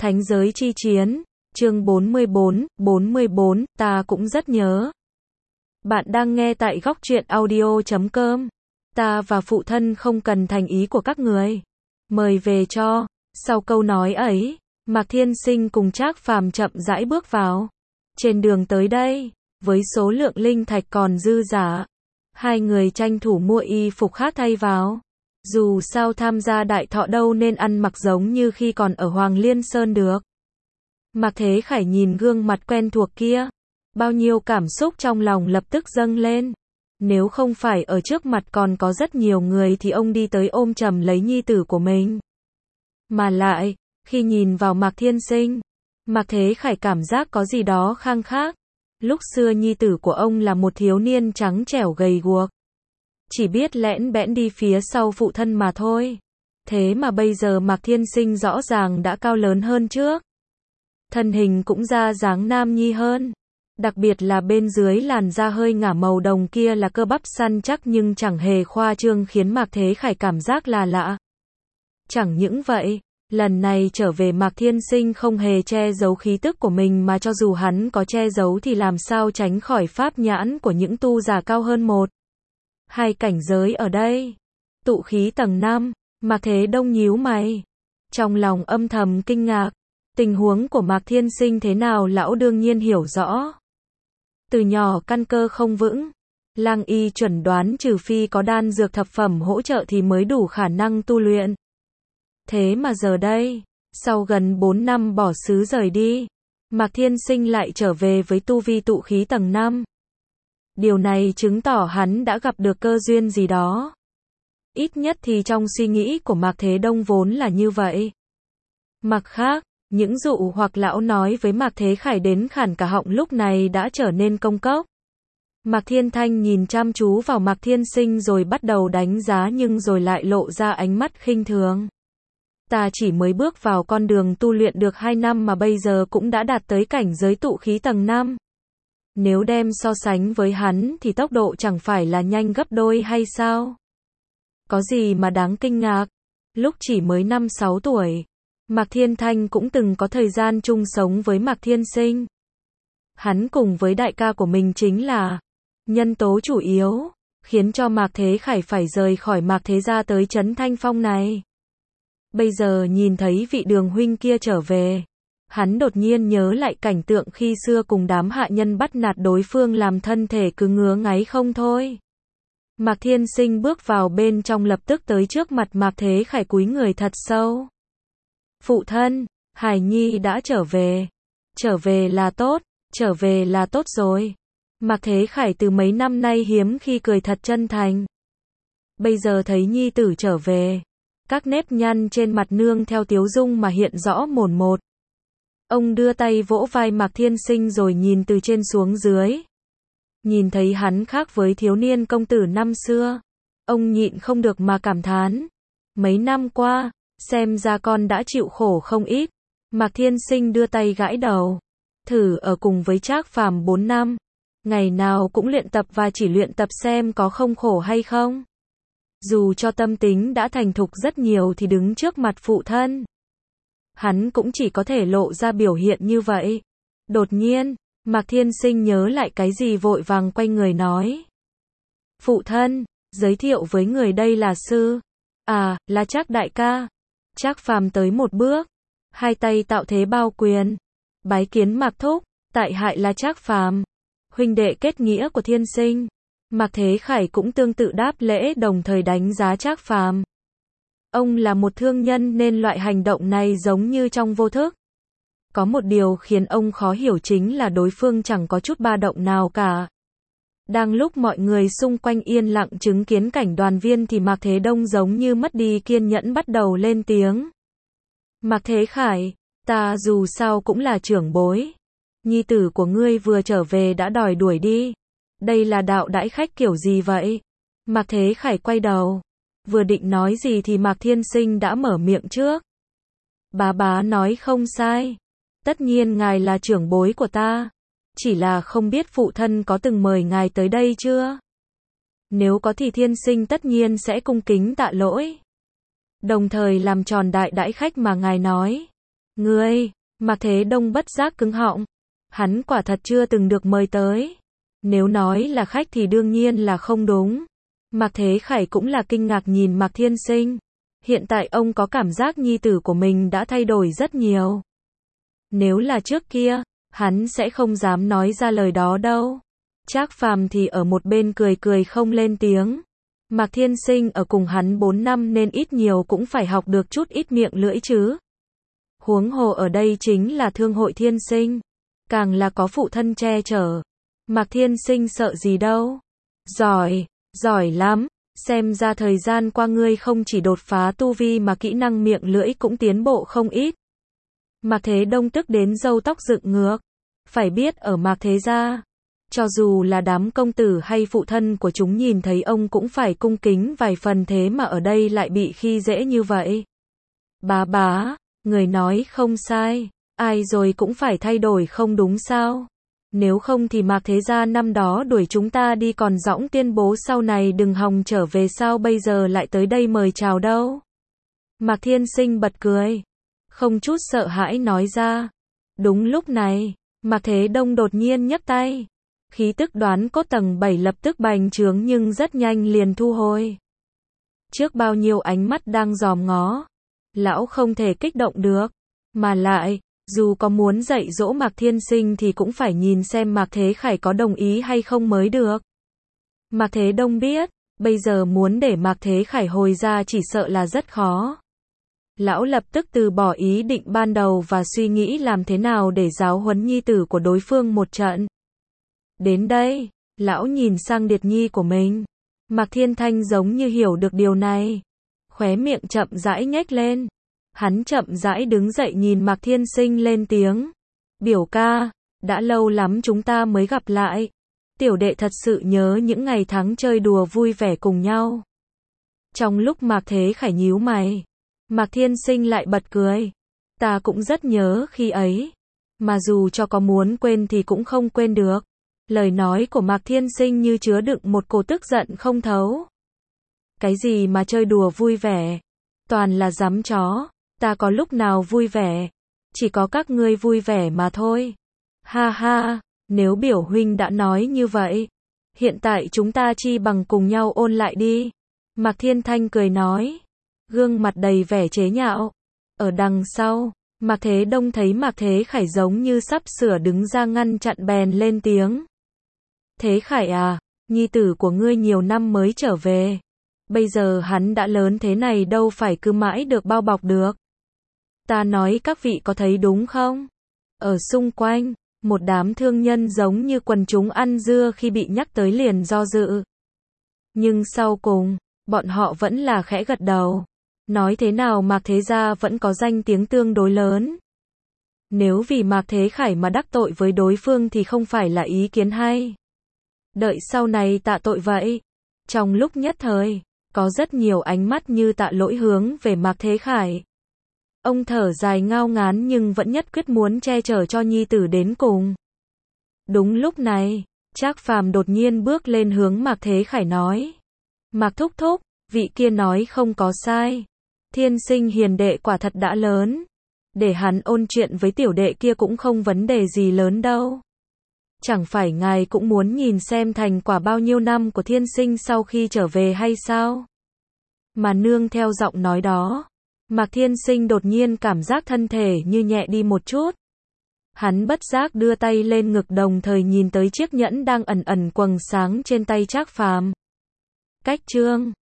Thánh giới chi chiến, chương 44, ta cũng rất nhớ. Bạn đang nghe tại góc truyện audio.com. Ta và phụ thân không cần thành ý của các người. Mời về cho. Sau câu nói ấy, Mạc Thiên Sinh cùng Trác Phàm chậm rãi bước vào. Trên đường tới đây, với số lượng linh thạch còn dư dả, hai người tranh thủ mua y phục khác thay vào. Dù sao tham gia đại thọ đâu nên ăn mặc giống như khi còn ở Hoàng Liên Sơn được. Mạc Thế Khải nhìn gương mặt quen thuộc kia, bao nhiêu cảm xúc trong lòng lập tức dâng lên. Nếu không phải ở trước mặt còn có rất nhiều người thì ông đi tới ôm chầm lấy nhi tử của mình. Mà lại, khi nhìn vào Mạc Thiên Sinh, Mạc Thế Khải cảm giác có gì đó khang khác. Lúc xưa nhi tử của ông là một thiếu niên trắng trẻo gầy guộc, chỉ biết lẽn bẽn đi phía sau phụ thân mà thôi. Thế mà bây giờ Mạc Thiên Sinh rõ ràng đã cao lớn hơn trước. Thân hình cũng ra dáng nam nhi hơn. Đặc biệt là bên dưới làn da hơi ngả màu đồng kia là cơ bắp săn chắc nhưng chẳng hề khoa trương khiến Mạc Thế Khải cảm giác là lạ. Chẳng những vậy, lần này trở về Mạc Thiên Sinh không hề che giấu khí tức của mình mà cho dù hắn có che giấu thì làm sao tránh khỏi pháp nhãn của những tu giả cao hơn một, hai cảnh giới ở đây. Tụ khí tầng 5, Mạc Thế Đông nhíu mày. Trong lòng âm thầm kinh ngạc. Tình huống của Mạc Thiên Sinh thế nào lão đương nhiên hiểu rõ. Từ nhỏ căn cơ không vững, Lang y chuẩn đoán trừ phi có đan dược thập phẩm hỗ trợ thì mới đủ khả năng tu luyện. Thế mà giờ đây, sau gần 4 năm bỏ xứ rời đi, Mạc Thiên Sinh lại trở về với tu vi tụ khí tầng 5. Điều này chứng tỏ hắn đã gặp được cơ duyên gì đó. Ít nhất thì trong suy nghĩ của Mạc Thế Đông vốn là như vậy. Mặt khác, những dụ hoặc lão nói với Mạc Thế Khải đến khản cả họng lúc này đã trở nên công cốc. Mạc Thiên Thanh nhìn chăm chú vào Mạc Thiên Sinh rồi bắt đầu đánh giá nhưng rồi lại lộ ra ánh mắt khinh thường. Ta chỉ mới bước vào con đường tu luyện được 2 năm mà bây giờ cũng đã đạt tới cảnh giới tụ khí tầng 5. Nếu đem so sánh với hắn thì tốc độ chẳng phải là nhanh gấp đôi hay sao? Có gì mà đáng kinh ngạc? Lúc chỉ mới 5-6 tuổi, Mạc Thiên Thanh cũng từng có thời gian chung sống với Mạc Thiên Sinh. Hắn cùng với đại ca của mình chính là nhân tố chủ yếu, khiến cho Mạc Thế Khải phải rời khỏi Mạc Thế gia tới Trấn Thanh Phong này. Bây giờ nhìn thấy vị Đường huynh kia trở về, hắn đột nhiên nhớ lại cảnh tượng khi xưa cùng đám hạ nhân bắt nạt đối phương làm thân thể cứ ngứa ngáy không thôi. Mạc Thiên Sinh bước vào bên trong lập tức tới trước mặt Mạc Thế Khải cúi người thật sâu. Phụ thân, Hải Nhi đã trở về. Trở về là tốt rồi. Mạc Thế Khải từ mấy năm nay hiếm khi cười thật chân thành. Bây giờ thấy Nhi tử trở về, các nếp nhăn trên mặt nương theo tiếu dung mà hiện rõ mồn một. Ông đưa tay vỗ vai Mạc Thiên Sinh rồi nhìn từ trên xuống dưới. Nhìn thấy hắn khác với thiếu niên công tử năm xưa, ông nhịn không được mà cảm thán. Mấy năm qua, xem ra con đã chịu khổ không ít. Mạc Thiên Sinh đưa tay gãi đầu. Thử ở cùng với Trác Phàm 4 năm, ngày nào cũng luyện tập và chỉ luyện tập xem có không khổ hay không. Dù cho tâm tính đã thành thục rất nhiều thì đứng trước mặt phụ thân, hắn cũng chỉ có thể lộ ra biểu hiện như vậy. Đột nhiên, Mạc Thiên Sinh nhớ lại cái gì vội vàng quay người nói. Phụ thân, giới thiệu với người đây là sư. À, là Trác đại ca. Trác Phàm tới một bước, hai tay tạo thế bao quyền. Bái kiến Mạc thúc, tại hại là Trác Phàm, huynh đệ kết nghĩa của Thiên Sinh. Mạc Thế Khải cũng tương tự đáp lễ đồng thời đánh giá Trác Phàm. Ông là một thương nhân nên loại hành động này giống như trong vô thức. Có một điều khiến ông khó hiểu chính là đối phương chẳng có chút ba động nào cả. Đang lúc mọi người xung quanh yên lặng chứng kiến cảnh đoàn viên thì Mạc Thế Đông giống như mất đi kiên nhẫn bắt đầu lên tiếng. Mạc Thế Khải, ta dù sao cũng là trưởng bối. Nhi tử của ngươi vừa trở về đã đòi đuổi đi. Đây là đạo đãi khách kiểu gì vậy? Mạc Thế Khải quay đầu. Vừa định nói gì thì Mạc Thiên Sinh đã mở miệng trước. Bá nói không sai. Tất nhiên ngài là trưởng bối của ta. Chỉ là không biết phụ thân có từng mời ngài tới đây chưa? Nếu có thì Thiên Sinh tất nhiên sẽ cung kính tạ lỗi. Đồng thời làm tròn đại đãi khách mà ngài nói. Ngươi, Mạc Thế Đông bất giác cứng họng. Hắn quả thật chưa từng được mời tới. Nếu nói là khách thì đương nhiên là không đúng. Mạc Thế Khải cũng là kinh ngạc nhìn Mạc Thiên Sinh. Hiện tại ông có cảm giác nhi tử của mình đã thay đổi rất nhiều. Nếu là trước kia, hắn sẽ không dám nói ra lời đó đâu. Trác Phàm thì ở một bên cười cười không lên tiếng. Mạc Thiên Sinh ở cùng hắn 4 năm nên ít nhiều cũng phải học được chút ít miệng lưỡi chứ. Huống hồ ở đây chính là thương hội Thiên Sinh. Càng là có phụ thân che chở. Mạc Thiên Sinh sợ gì đâu. Giỏi, giỏi lắm. Xem ra thời gian qua ngươi không chỉ đột phá tu vi mà kỹ năng miệng lưỡi cũng tiến bộ không ít. Mạc Thế Đông tức đến râu tóc dựng ngược. Phải biết ở Mạc Thế gia, cho dù là đám công tử hay phụ thân của chúng nhìn thấy ông cũng phải cung kính vài phần, thế mà ở đây lại bị khi dễ như vậy. Bá, người nói không sai, ai rồi cũng phải thay đổi không đúng sao? Nếu không thì Mạc Thế gia năm đó đuổi chúng ta đi còn dõng tuyên bố sau này đừng hòng trở về, sao bây giờ lại tới đây mời chào đâu? Mạc Thiên Sinh bật cười, không chút sợ hãi nói ra. Đúng lúc này, Mạc Thế Đông đột nhiên nhấc tay. Khí tức đoán cốt tầng 7 lập tức bành trướng nhưng rất nhanh liền thu hồi. Trước bao nhiêu ánh mắt đang dòm ngó, lão không thể kích động được. Mà lại, dù có muốn dạy dỗ Mạc Thiên Sinh thì cũng phải nhìn xem Mạc Thế Khải có đồng ý hay không mới được. Mạc Thế Đông biết, bây giờ muốn để Mạc Thế Khải hồi ra chỉ sợ là rất khó. Lão lập tức từ bỏ ý định ban đầu và suy nghĩ làm thế nào để giáo huấn nhi tử của đối phương một trận. Đến đây, lão nhìn sang Điệt Nhi của mình. Mạc Thiên Thanh giống như hiểu được điều này. Khóe miệng chậm rãi nhếch lên. Hắn chậm rãi đứng dậy nhìn Mạc Thiên Sinh lên tiếng. Biểu ca, đã lâu lắm chúng ta mới gặp lại. Tiểu đệ thật sự nhớ những ngày tháng chơi đùa vui vẻ cùng nhau. Trong lúc Mạc Thế Khải nhíu mày, Mạc Thiên Sinh lại bật cười. Ta cũng rất nhớ khi ấy. Mà dù cho có muốn quên thì cũng không quên được. Lời nói của Mạc Thiên Sinh như chứa đựng một cổ tức giận không thấu. Cái gì mà chơi đùa vui vẻ? Toàn là giám chó. Ta có lúc nào vui vẻ? Chỉ có các ngươi vui vẻ mà thôi. Ha ha, nếu biểu huynh đã nói như vậy, hiện tại chúng ta chi bằng cùng nhau ôn lại đi. Mạc Thiên Thanh cười nói, gương mặt đầy vẻ chế nhạo. Ở đằng sau, Mạc Thế Đông thấy Mạc Thế Khải giống như sắp sửa đứng ra ngăn chặn bèn lên tiếng. Thế Khải à, nhi tử của ngươi nhiều năm mới trở về. Bây giờ hắn đã lớn thế này đâu phải cứ mãi được bao bọc được. Ta nói các vị có thấy đúng không? Ở xung quanh, một đám thương nhân giống như quần chúng ăn dưa khi bị nhắc tới liền do dự. Nhưng sau cùng, bọn họ vẫn là khẽ gật đầu. Nói thế nào Mạc Thế gia vẫn có danh tiếng tương đối lớn. Nếu vì Mạc Thế Khải mà đắc tội với đối phương thì không phải là ý kiến hay. Đợi sau này tạ tội vậy. Trong lúc nhất thời, có rất nhiều ánh mắt như tạ lỗi hướng về Mạc Thế Khải. Ông thở dài ngao ngán nhưng vẫn nhất quyết muốn che chở cho nhi tử đến cùng. Đúng lúc này, Trác Phàm đột nhiên bước lên hướng Mạc Thế Khải nói. Mạc thúc thúc, vị kia nói không có sai. Thiên Sinh hiền đệ quả thật đã lớn. Để hắn ôn chuyện với tiểu đệ kia cũng không vấn đề gì lớn đâu. Chẳng phải ngài cũng muốn nhìn xem thành quả bao nhiêu năm của Thiên Sinh sau khi trở về hay sao? Mà nương theo giọng nói đó, Mạc Thiên Sinh đột nhiên cảm giác thân thể như nhẹ đi một chút. Hắn bất giác đưa tay lên ngực đồng thời nhìn tới chiếc nhẫn đang ẩn ẩn quầng sáng trên tay Trác Phàm. Cách chương